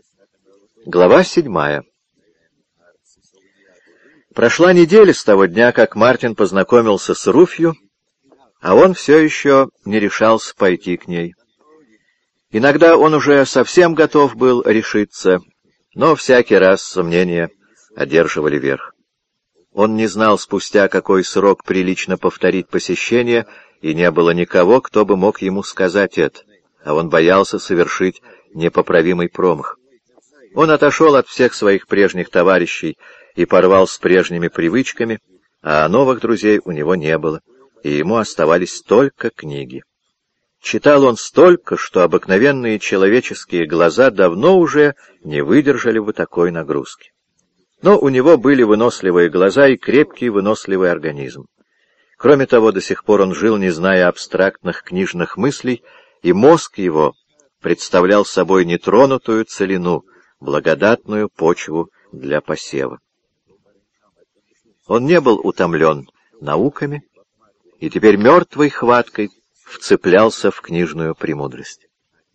Глава 7. Прошла неделя с того дня, как Мартин познакомился с Руфью, а он все еще не решался пойти к ней. Иногда он уже совсем готов был решиться, но всякий раз сомнения одерживали верх. Он не знал спустя какой срок прилично повторить посещение, и не было никого, кто бы мог ему сказать это, а он боялся совершить непоправимый промах. Он отошел от всех своих прежних товарищей и порвал с прежними привычками, а новых друзей у него не было, и ему оставались только книги. Читал он столько, что обыкновенные человеческие глаза давно уже не выдержали бы такой нагрузки. Но у него были выносливые глаза и крепкий выносливый организм. Кроме того, до сих пор он жил, не зная абстрактных книжных мыслей, и мозг его представлял собой нетронутую целину, благодатную почву для посева. Он не был утомлен науками и теперь мертвой хваткой вцеплялся в книжную премудрость.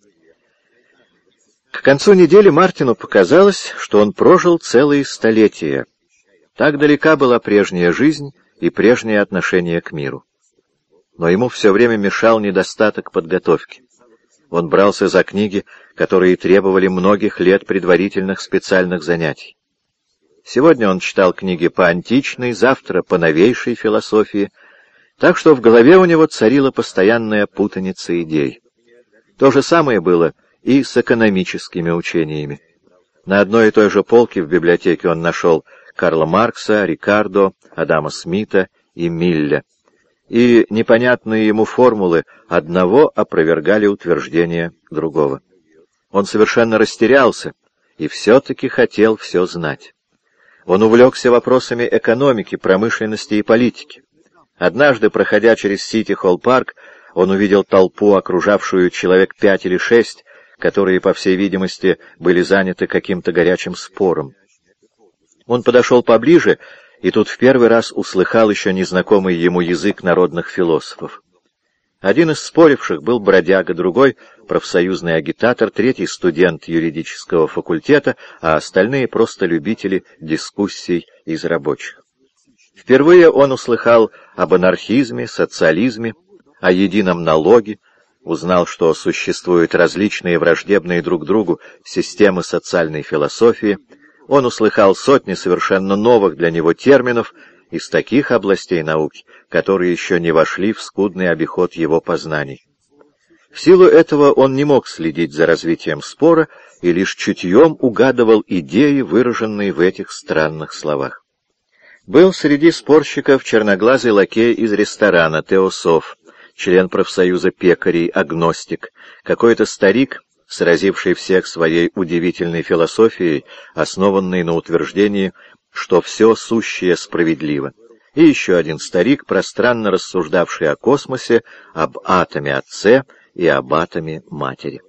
К концу недели Мартину показалось, что он прожил целые столетия. Так далека была прежняя жизнь и прежнее отношение к миру. Но ему все время мешал недостаток подготовки. Он брался за книги, которые требовали многих лет предварительных специальных занятий. Сегодня он читал книги по античной, завтра по новейшей философии, так что в голове у него царила постоянная путаница идей. То же самое было и с экономическими учениями. На одной и той же полке в библиотеке он нашел Карла Маркса, Рикардо, Адама Смита и Милля. И непонятные ему формулы одного опровергали утверждения другого. Он совершенно растерялся и все-таки хотел все знать. Он увлекся вопросами экономики, промышленности и политики. Однажды, проходя через Сити-Холл-парк, он увидел толпу, окружавшую человек 5 или 6, которые, по всей видимости, были заняты каким-то горячим спором. Он подошел поближе, и тут в первый раз услыхал еще незнакомый ему язык народных философов. Один из споривших был бродяга, другой — профсоюзный агитатор, третий — студент юридического факультета, а остальные — просто любители дискуссий из рабочих. Впервые он услыхал об анархизме, социализме, о едином налоге, узнал, что существуют различные враждебные друг другу системы социальной философии. Он услыхал сотни совершенно новых для него терминов из таких областей науки, которые еще не вошли в скудный обиход его познаний. В силу этого он не мог следить за развитием спора и лишь чутьем угадывал идеи, выраженные в этих странных словах. Был среди спорщиков черноглазый лакей из ресторана, Теософ, член профсоюза пекарей, агностик, какой-то старик, сразивший всех своей удивительной философией, основанной на утверждении, что все сущее справедливо, и еще один старик, пространно рассуждавший о космосе, об атоме Отце и об атоме Матери.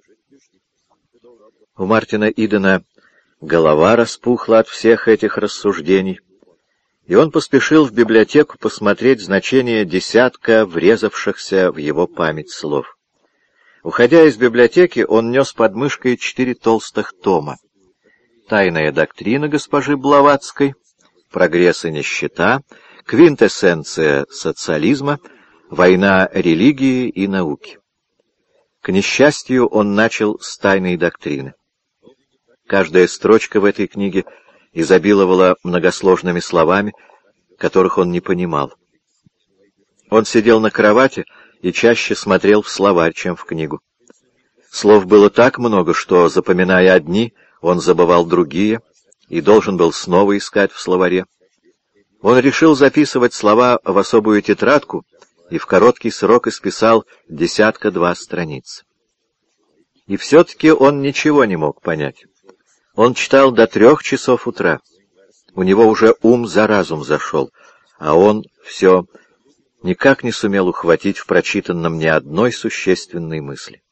У Мартина Идена голова распухла от всех этих рассуждений, и он поспешил в библиотеку посмотреть значение десятка врезавшихся в его память слов. Уходя из библиотеки, он нес под мышкой 4 толстых тома. «Тайная доктрина госпожи Блаватской», «Прогресс и нищета», «Квинтэссенция социализма», «Война религии и науки». К несчастью, он начал с «Тайной доктрины». Каждая строчка в этой книге изобиловала многосложными словами, которых он не понимал. Он сидел на кровати и чаще смотрел в словарь, чем в книгу. Слов было так много, что, запоминая одни, он забывал другие и должен был снова искать в словаре. Он решил записывать слова в особую тетрадку и в короткий срок исписал 10-2 страниц. И все-таки он ничего не мог понять. Он читал до 3 часов утра. У него уже ум за разум зашел, а он все никак не сумел ухватить в прочитанном ни одной существенной мысли.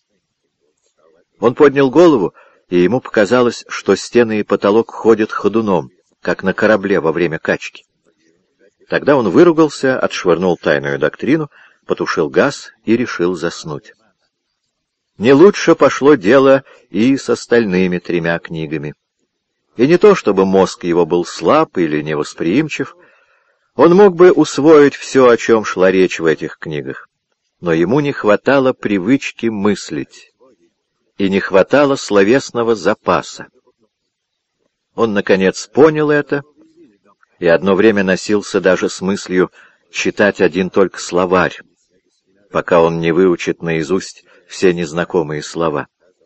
Он поднял голову, и ему показалось, что стены и потолок ходят ходуном, как на корабле во время качки. Тогда он выругался, отшвырнул «Тайную доктрину», потушил газ и решил заснуть. Не лучше пошло дело и с остальными 3 книгами. И не то, чтобы мозг его был слаб или невосприимчив, он мог бы усвоить все, о чем шла речь в этих книгах, но ему не хватало привычки мыслить, и не хватало словесного запаса. Он, наконец, понял это, и одно время носился даже с мыслью читать один только словарь, пока он не выучит наизусть все незнакомые слова.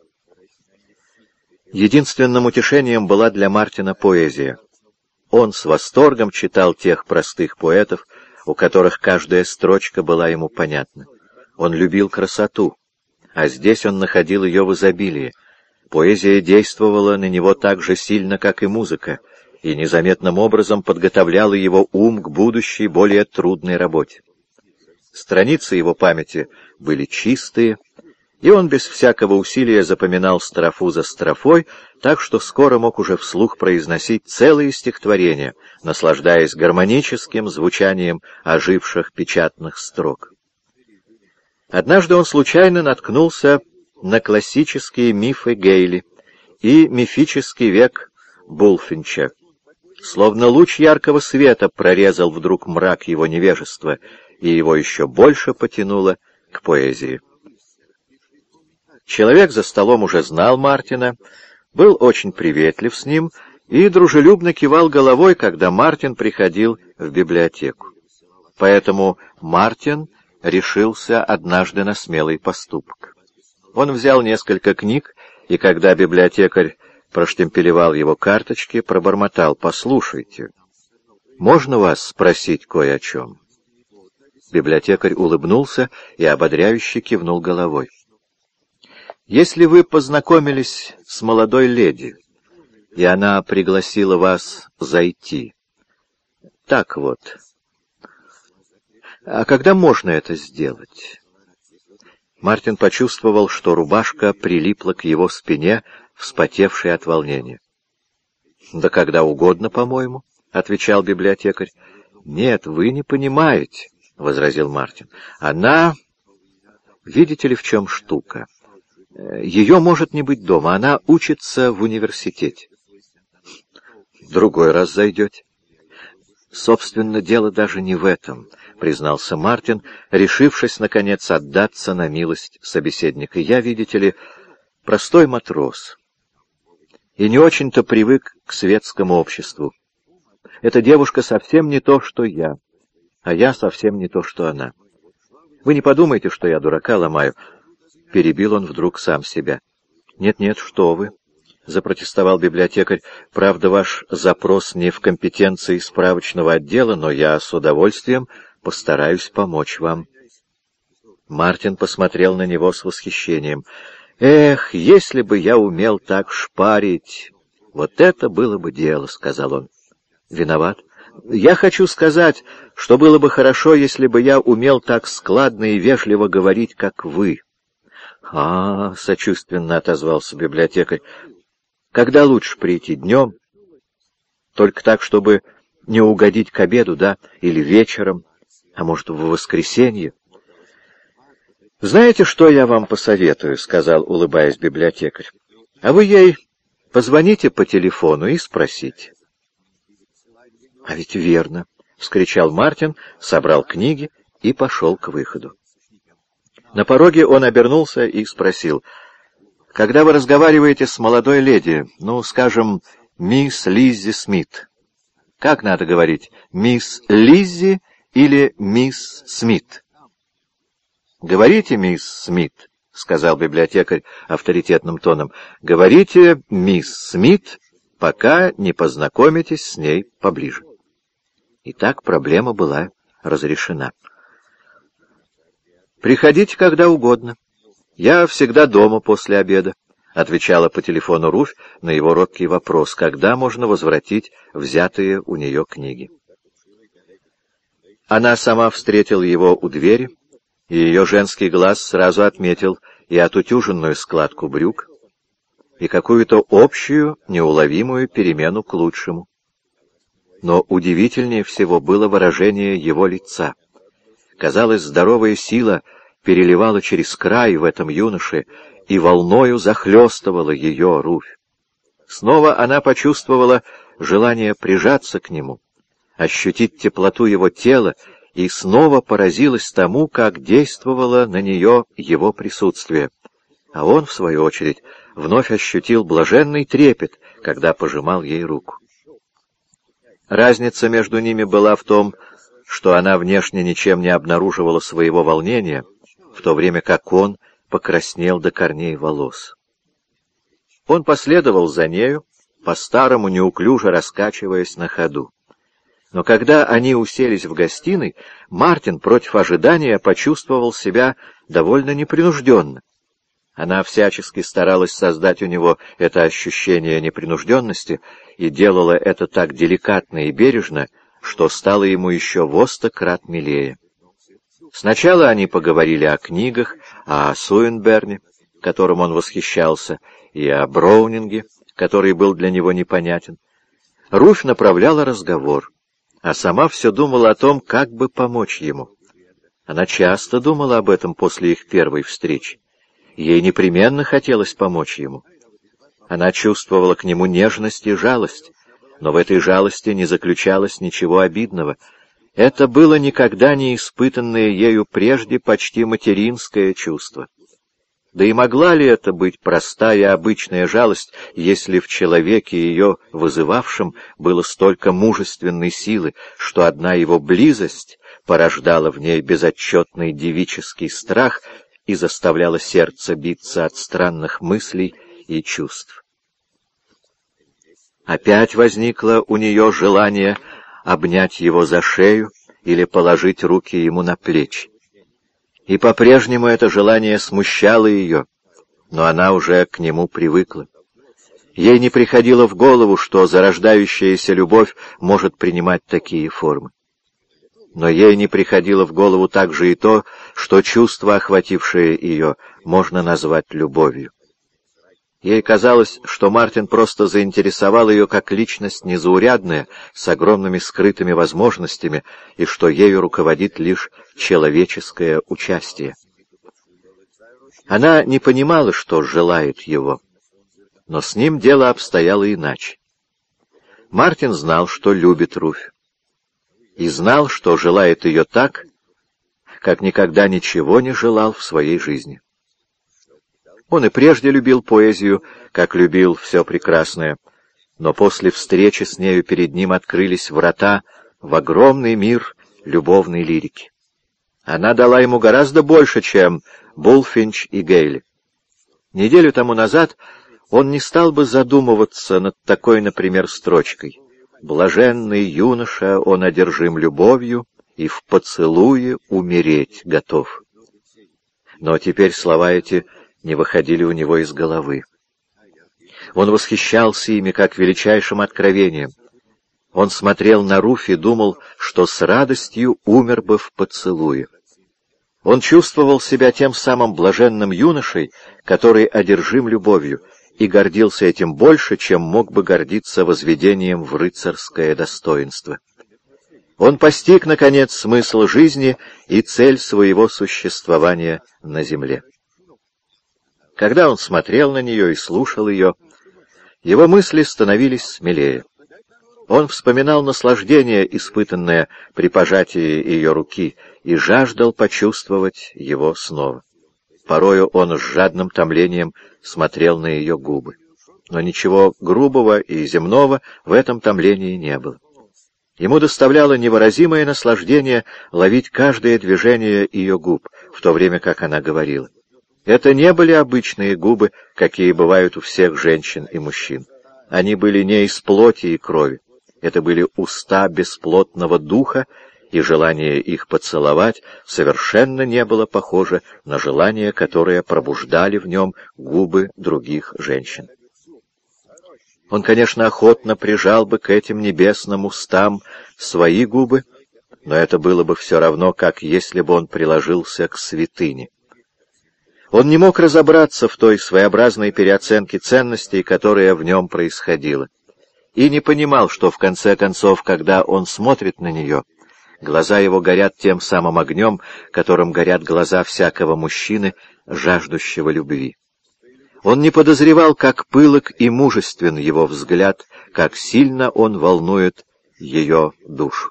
Единственным утешением была для Мартина поэзия. Он с восторгом читал тех простых поэтов, у которых каждая строчка была ему понятна. Он любил красоту, а здесь он находил ее в изобилии. Поэзия действовала на него так же сильно, как и музыка, и незаметным образом подготовляла его ум к будущей, более трудной работе. Страницы его памяти были чистые, и он без всякого усилия запоминал строфу за строфой, так что скоро мог уже вслух произносить целые стихотворения, наслаждаясь гармоническим звучанием оживших печатных строк. Однажды он случайно наткнулся на классические мифы Гейли и мифический век Булфинча. Словно луч яркого света прорезал вдруг мрак его невежества, и его еще больше потянуло к поэзии. Человек за столом уже знал Мартина, был очень приветлив с ним и дружелюбно кивал головой, когда Мартин приходил в библиотеку. Поэтому Мартин решился однажды на смелый поступок. Он взял несколько книг, и когда библиотекарь проштемпелевал его карточки, пробормотал: «Послушайте, можно вас спросить кое о чем?» Библиотекарь улыбнулся и ободряюще кивнул головой. «Если вы познакомились с молодой леди, и она пригласила вас зайти, так вот, а когда можно это сделать?» Мартин почувствовал, что рубашка прилипла к его спине, вспотевшей от волнения. «Да когда угодно, по-моему», — отвечал библиотекарь. «Нет, вы не понимаете», — возразил Мартин. «Она... Видите ли, в чем штука? Ее может не быть дома, она учится в университете». «Другой раз зайдете». «Собственно, дело даже не в этом», — признался Мартин, решившись, наконец, отдаться на милость собеседника. «Я, видите ли, простой матрос, и не очень-то привык к светскому обществу. Эта девушка совсем не то, что я, а я совсем не то, что она. Вы не подумайте, что я дурака ломаю», — перебил он вдруг сам себя. «Нет-нет, что вы», — запротестовал библиотекарь. «Правда, ваш запрос не в компетенции справочного отдела, но я с удовольствием постараюсь помочь вам». Мартин посмотрел на него с восхищением. «Эх, если бы я умел так шпарить! Вот это было бы дело», — сказал он. «Виноват. Я хочу сказать, что было бы хорошо, если бы я умел так складно и вежливо говорить, как вы». — сочувственно отозвался библиотекарь. «Когда лучше прийти? Днем? Только так, чтобы не угодить к обеду, да? Или вечером? А может, в воскресенье?» «Знаете, что я вам посоветую?» — сказал, улыбаясь библиотекарь. «А вы ей позвоните по телефону и спросите». «А ведь верно!» — вскричал Мартин, собрал книги и пошел к выходу. На пороге он обернулся и спросил: «Когда вы разговариваете с молодой леди, ну, скажем, мисс Лиззи Смит, как надо говорить, мисс Лиззи или мисс Смит?» «Говорите, мисс Смит», — сказал библиотекарь авторитетным тоном, — «говорите, мисс Смит, пока не познакомитесь с ней поближе». И так проблема была разрешена. «Приходите когда угодно. Я всегда дома после обеда», — отвечала по телефону Руфь на его робкий вопрос, когда можно возвратить взятые у нее книги. Она сама встретила его у двери, и ее женский глаз сразу отметил и отутюженную складку брюк, и какую-то общую, неуловимую перемену к лучшему. Но удивительнее всего было выражение его лица. Казалось, здоровая сила переливала через край в этом юноше, и волною захлестывала ее, Руфь. Снова она почувствовала желание прижаться к нему, ощутить теплоту его тела, и снова поразилась тому, как действовало на нее его присутствие. А он, в свою очередь, вновь ощутил блаженный трепет, когда пожимал ей руку. Разница между ними была в том, что она внешне ничем не обнаруживала своего волнения, в то время как он покраснел до корней волос. Он последовал за нею, по-старому неуклюже раскачиваясь на ходу. Но когда они уселись в гостиной, Мартин против ожидания почувствовал себя довольно непринужденно. Она всячески старалась создать у него это ощущение непринужденности и делала это так деликатно и бережно, что стало ему еще во 100 крат милее. Сначала они поговорили о книгах, о Суинберне, которым он восхищался, и о Броунинге, который был для него непонятен. Руфь направляла разговор, а сама все думала о том, как бы помочь ему. Она часто думала об этом после их первой встречи. Ей непременно хотелось помочь ему. Она чувствовала к нему нежность и жалость, но в этой жалости не заключалось ничего обидного. Это было никогда не испытанное ею прежде почти материнское чувство. Да и могла ли это быть простая и обычная жалость, если в человеке, ее вызывавшем, было столько мужественной силы, что одна его близость порождала в ней безотчетный девический страх и заставляла сердце биться от странных мыслей и чувств. Опять возникло у нее желание обнять его за шею или положить руки ему на плечи. И по-прежнему это желание смущало ее, но она уже к нему привыкла. Ей не приходило в голову, что зарождающаяся любовь может принимать такие формы. Но ей не приходило в голову также и то, что чувство, охватившее ее, можно назвать любовью. Ей казалось, что Мартин просто заинтересовал ее как личность незаурядная, с огромными скрытыми возможностями, и что ею руководит лишь человеческое участие. Она не понимала, что желает его, но с ним дело обстояло иначе. Мартин знал, что любит Руфь, и знал, что желает ее так, как никогда ничего не желал в своей жизни. Он и прежде любил поэзию, как любил все прекрасное, но после встречи с нею перед ним открылись врата в огромный мир любовной лирики. Она дала ему гораздо больше, чем Булфинч и Гейли. Неделю тому назад он не стал бы задумываться над такой, например, строчкой: «Блаженный юноша, он одержим любовью, и в поцелуе умереть готов». Но теперь слова эти не выходили у него из головы. Он восхищался ими как величайшим откровением. Он смотрел на Руфь и думал, что с радостью умер бы в поцелуе. Он чувствовал себя тем самым блаженным юношей, который одержим любовью, и гордился этим больше, чем мог бы гордиться возведением в рыцарское достоинство. Он постиг, наконец, смысл жизни и цель своего существования на земле. Когда он смотрел на нее и слушал ее, его мысли становились смелее. Он вспоминал наслаждение, испытанное при пожатии ее руки, и жаждал почувствовать его снова. Порою он с жадным томлением смотрел на ее губы. Но ничего грубого и земного в этом томлении не было. Ему доставляло невыразимое наслаждение ловить каждое движение ее губ, в то время как она говорила. Это не были обычные губы, какие бывают у всех женщин и мужчин. Они были не из плоти и крови. Это были уста бесплотного духа, и желание их поцеловать совершенно не было похоже на желание, которое пробуждали в нем губы других женщин. Он, конечно, охотно прижал бы к этим небесным устам свои губы, но это было бы все равно, как если бы он приложился к святыне. Он не мог разобраться в той своеобразной переоценке ценностей, которая в нем происходила, и не понимал, что в конце концов, когда он смотрит на нее, глаза его горят тем самым огнем, которым горят глаза всякого мужчины, жаждущего любви. Он не подозревал, как пылок и мужествен его взгляд, как сильно он волнует ее душу.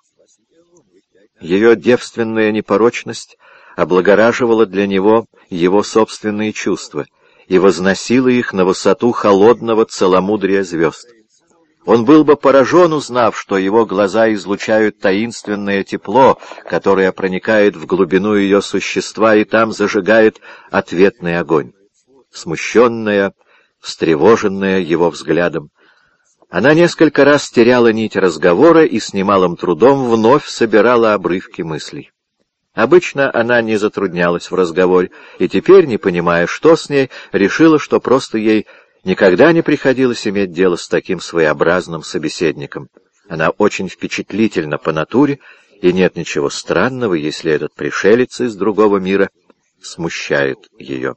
Ее девственная непорочность облагораживала для него его собственные чувства и возносила их на высоту холодного целомудрия звезд. Он был бы поражен, узнав, что его глаза излучают таинственное тепло, которое проникает в глубину ее существа и там зажигает ответный огонь. Смущенная, встревоженная его взглядом, она несколько раз теряла нить разговора и с немалым трудом вновь собирала обрывки мыслей. Обычно она не затруднялась в разговоре, и теперь, не понимая, что с ней, решила, что просто ей никогда не приходилось иметь дело с таким своеобразным собеседником. Она очень впечатлительна по натуре, и нет ничего странного, если этот пришелец из другого мира смущает ее.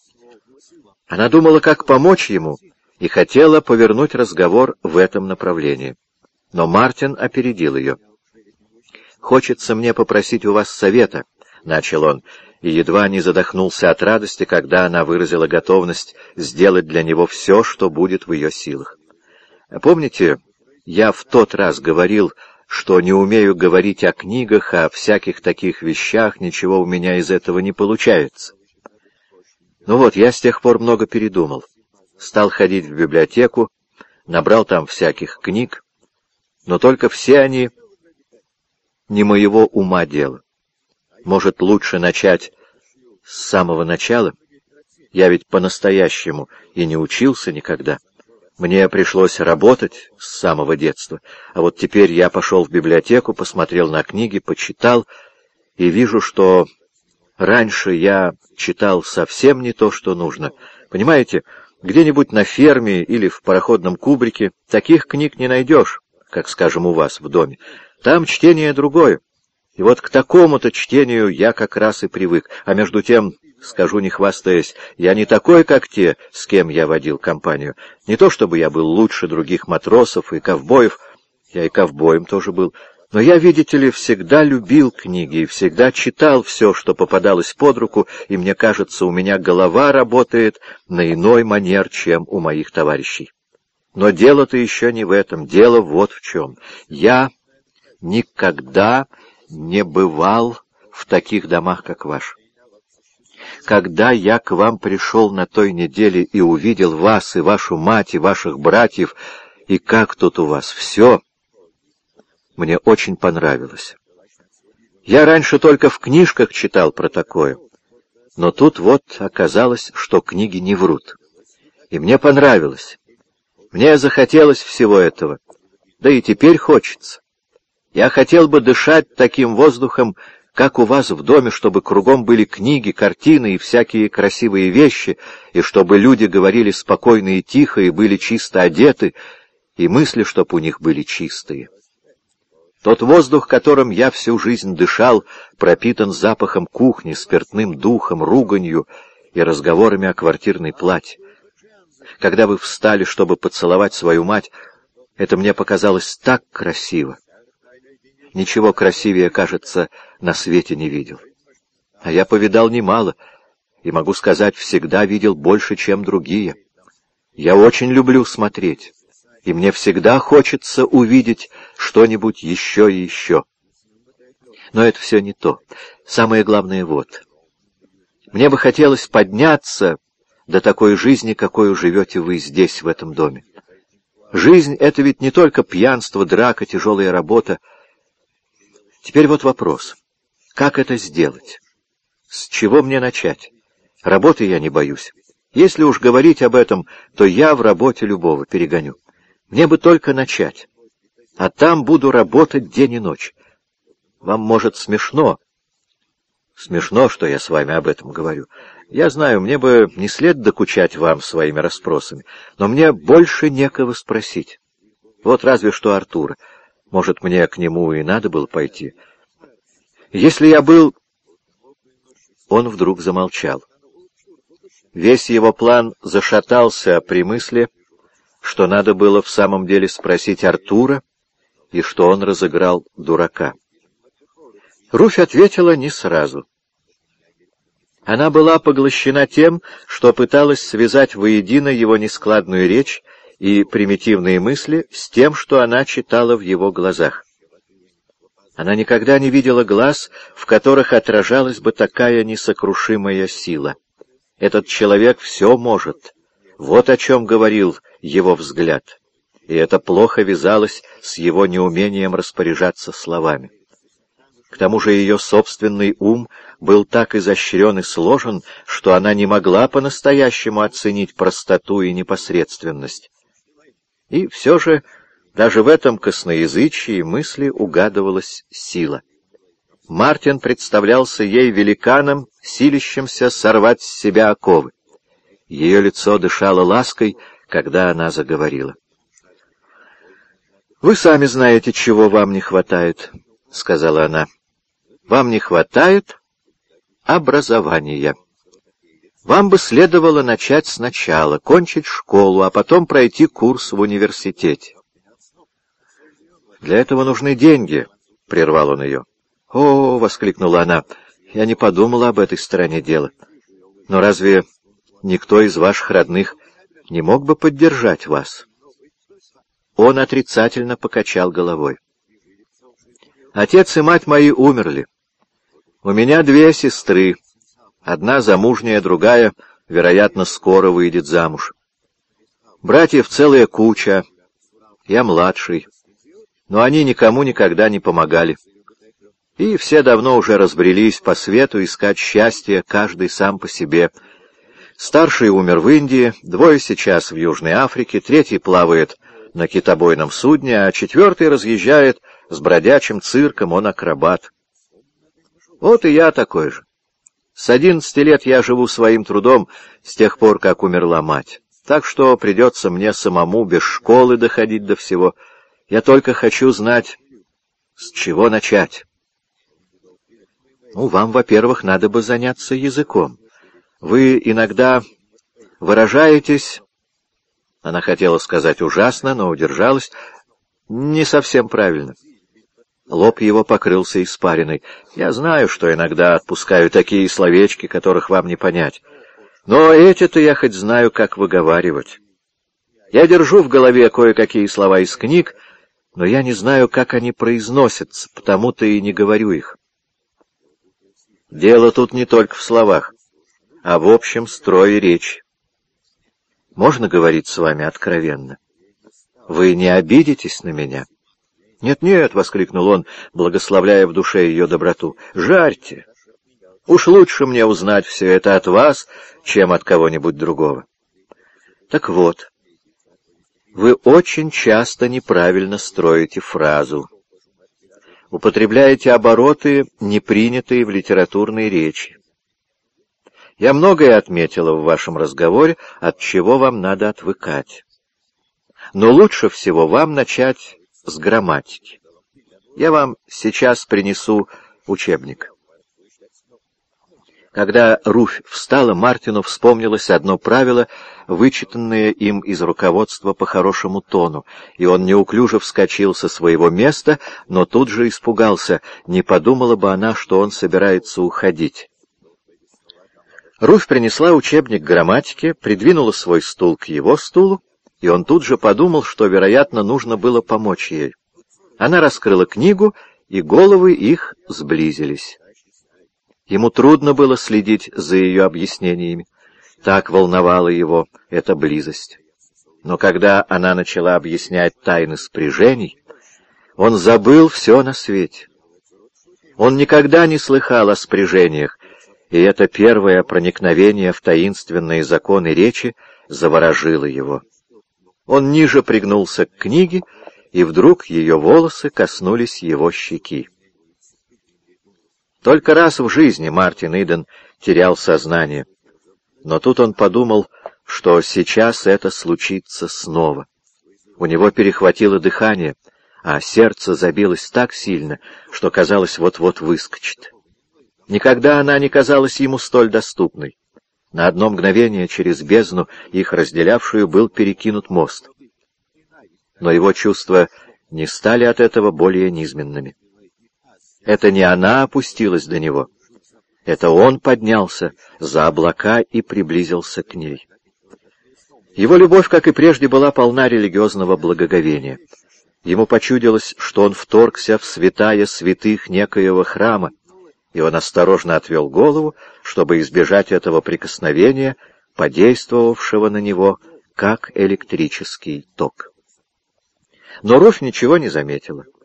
Она думала, как помочь ему, и хотела повернуть разговор в этом направлении. Но Мартин опередил ее. «Хочется мне попросить у вас совета», — начал он, и едва не задохнулся от радости, когда она выразила готовность сделать для него все, что будет в ее силах. «Помните, я в тот раз говорил, что не умею говорить о книгах, о всяких таких вещах, ничего у меня из этого не получается. Ну вот, я с тех пор много передумал. Стал ходить в библиотеку, набрал там всяких книг, но только все они не моего ума дело. Может, лучше начать с самого начала? Я ведь по-настоящему и не учился никогда. Мне пришлось работать с самого детства, а вот теперь я пошел в библиотеку, посмотрел на книги, почитал, и вижу, что раньше я читал совсем не то, что нужно. Понимаете, где-нибудь на ферме или в пароходном кубрике таких книг не найдешь, как, скажем, у вас в доме. Там чтение другое. И вот к такому-то чтению я как раз и привык. А между тем, скажу не хвастаясь, я не такой, как те, с кем я водил компанию. Не то чтобы я был лучше других матросов и ковбоев, я и ковбоем тоже был, но я, видите ли, всегда любил книги и всегда читал все, что попадалось под руку, и мне кажется, у меня голова работает на иной манер, чем у моих товарищей. Но дело-то еще не в этом, дело вот в чем. Я никогда не бывал в таких домах, как ваш. Когда я к вам пришел на той неделе и увидел вас, и вашу мать, и ваших братьев, и как тут у вас все, мне очень понравилось. Я раньше только в книжках читал про такое, но тут вот оказалось, что книги не врут. И мне понравилось. Мне захотелось всего этого, да и теперь хочется. Я хотел бы дышать таким воздухом, как у вас в доме, чтобы кругом были книги, картины и всякие красивые вещи, и чтобы люди говорили спокойно и тихо, и были чисто одеты, и мысли, чтоб у них были чистые. Тот воздух, которым я всю жизнь дышал, пропитан запахом кухни, спиртным духом, руганью и разговорами о квартирной плате. Когда вы встали, чтобы поцеловать свою мать, это мне показалось так красиво. Ничего красивее, кажется, на свете не видел. А я повидал немало, и, могу сказать, всегда видел больше, чем другие. Я очень люблю смотреть, и мне всегда хочется увидеть что-нибудь еще и еще. Но это все не то. Самое главное вот. Мне бы хотелось подняться до такой жизни, какой живете вы здесь, в этом доме. Жизнь — это ведь не только пьянство, драка, тяжелая работа. Теперь вот вопрос. Как это сделать? С чего мне начать? Работы я не боюсь. Если уж говорить об этом, то я в работе любого перегоню. Мне бы только начать. А там буду работать день и ночь. Вам, может, смешно? Смешно, что я с вами об этом говорю. Я знаю, мне бы не след докучать вам своими расспросами, но мне больше некого спросить. Вот разве что Артура. Может, мне к нему и надо было пойти. Если я был... Он вдруг замолчал. Весь его план зашатался при мысли, что надо было в самом деле спросить Артура, и что он разыграл дурака. Руфь ответила не сразу. Она была поглощена тем, что пыталась связать воедино его нескладную речь и примитивные мысли с тем, что она читала в его глазах. Она никогда не видела глаз, в которых отражалась бы такая несокрушимая сила. Этот человек все может. Вот о чем говорил его взгляд. И это плохо вязалось с его неумением распоряжаться словами. К тому же ее собственный ум был так изощрен и сложен, что она не могла по-настоящему оценить простоту и непосредственность. И все же даже в этом косноязычии мысли угадывалась сила. Мартин представлялся ей великаном, силящимся сорвать с себя оковы. Ее лицо дышало лаской, когда она заговорила. «Вы сами знаете, чего вам не хватает», — сказала она. «Вам не хватает образования. Вам бы следовало начать сначала, кончить школу, а потом пройти курс в университете». «Для этого нужны деньги», — прервал он ее. «О!» — воскликнула она. «Я не подумала об этой стороне дела. Но разве никто из ваших родных не мог бы поддержать вас?» Он отрицательно покачал головой. «Отец и мать мои умерли. У меня 2 сестры. Одна замужняя, другая, вероятно, скоро выйдет замуж. Братьев целая куча. Я младший. Но они никому никогда не помогали. И все давно уже разбрелись по свету искать счастье, каждый сам по себе. Старший умер в Индии, 2 сейчас в Южной Африке, 3 плавает на китобойном судне, а 4 разъезжает с бродячим цирком, он акробат. Вот и я такой же. С 11 лет я живу своим трудом с тех пор, как умерла мать. Так что придется мне самому без школы доходить до всего. Я только хочу знать, с чего начать. Ну, вам, во-первых, надо бы заняться языком. Вы иногда выражаетесь... Она хотела сказать ужасно, но удержалась. Не совсем правильно. Лоб его покрылся испариной. Я знаю, что иногда отпускаю такие словечки, которых вам не понять. Но эти-то я хоть знаю, как выговаривать. Я держу в голове кое-какие слова из книг, но я не знаю, как они произносятся, потому-то и не говорю их. Дело тут не только в словах, а в общем строе речи. Можно говорить с вами откровенно? Вы не обидитесь на меня? «Нет-нет», — воскликнул он, благословляя в душе ее доброту, — «жарьте. Уж лучше мне узнать все это от вас, чем от кого-нибудь другого». Так вот, вы очень часто неправильно строите фразу. Употребляете обороты, не принятые в литературной речи. Я многое отметила в вашем разговоре, от чего вам надо отвыкать. Но лучше всего вам начать с грамматики. Я вам сейчас принесу учебник. Когда Руфь встала, Мартину вспомнилось одно правило, вычитанное им из руководства по хорошему тону, и он неуклюже вскочил со своего места, но тут же испугался, не подумала бы она, что он собирается уходить. Руфь принесла учебник грамматики, придвинула свой стул к его стулу, и он тут же подумал, что, вероятно, нужно было помочь ей. Она раскрыла книгу, и головы их сблизились. Ему трудно было следить за ее объяснениями. Так волновала его эта близость. Но когда она начала объяснять тайны спряжений, он забыл все на свете. Он никогда не слыхал о спряжениях, и это первое проникновение в таинственные законы речи заворожило его. Он ниже пригнулся к книге, и вдруг ее волосы коснулись его щеки. Только раз в жизни Мартин Иден терял сознание, но тут он подумал, что сейчас это случится снова. У него перехватило дыхание, а сердце забилось так сильно, что, казалось, вот-вот выскочит. Никогда она не казалась ему столь доступной. На одно мгновение через бездну, их разделявшую, был перекинут мост. Но его чувства не стали от этого более низменными. Это не она опустилась до него. Это он поднялся за облака и приблизился к ней. Его любовь, как и прежде, была полна религиозного благоговения. Ему почудилось, что он вторгся в святая святых некоего храма, и он осторожно отвел голову, чтобы избежать этого прикосновения, подействовавшего на него, как электрический ток. Но Руфь ничего не заметила.